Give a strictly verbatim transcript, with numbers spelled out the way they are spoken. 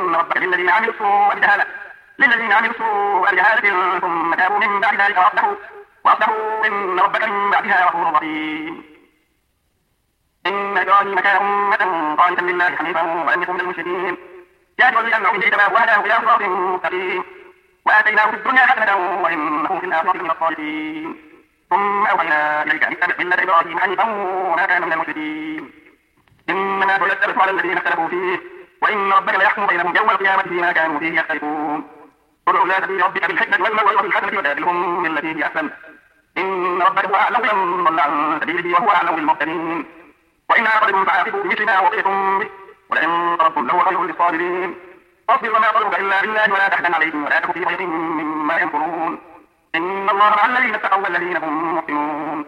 إن ربك للذين عملوا السوء بجهالة للذين عملوا السوء بجهالة ثم تابوا من بعد ذلك وأصلحوا وأصلحوا إن ربك من بعدها غفور رحيم. إن إبراهيم كان أمة قانتا لله حنيفا ولم يكن من المشركين يدعو لأنه من اجتباه وهداه إلى صراط مستقيم وآتيناه في الدنيا حسنة وإنه في الآخرة من الصالحين. ثم أوحينا إليك أن اتبع ملة إبراهيم حنيفا وما كان من المشركين. إنما يتلبس على الذين اختلفوا فيه وإن ربك ليحكم بينهم يوم القيامة فيما كانوا فيه يختلفون. ادع إلى سبيل ربك بالحكمة والموعظة الحسنة وجادلهم بالتي هي أحسن إن ربك هو أعلم بمن ضل عن سبيله وهو أعلم بالمهتدين. وإن عاقبتم فعاقبوا بمثل ما عوقبتم به ولئن صبرتم لهو خير للصابرين. فاصبر وما صبرك إلا بالله ولا تحزن عليهم ولا تك في ضيق مما يمكرون. إن الله مع الذين اتقوا والذين هم محسنون.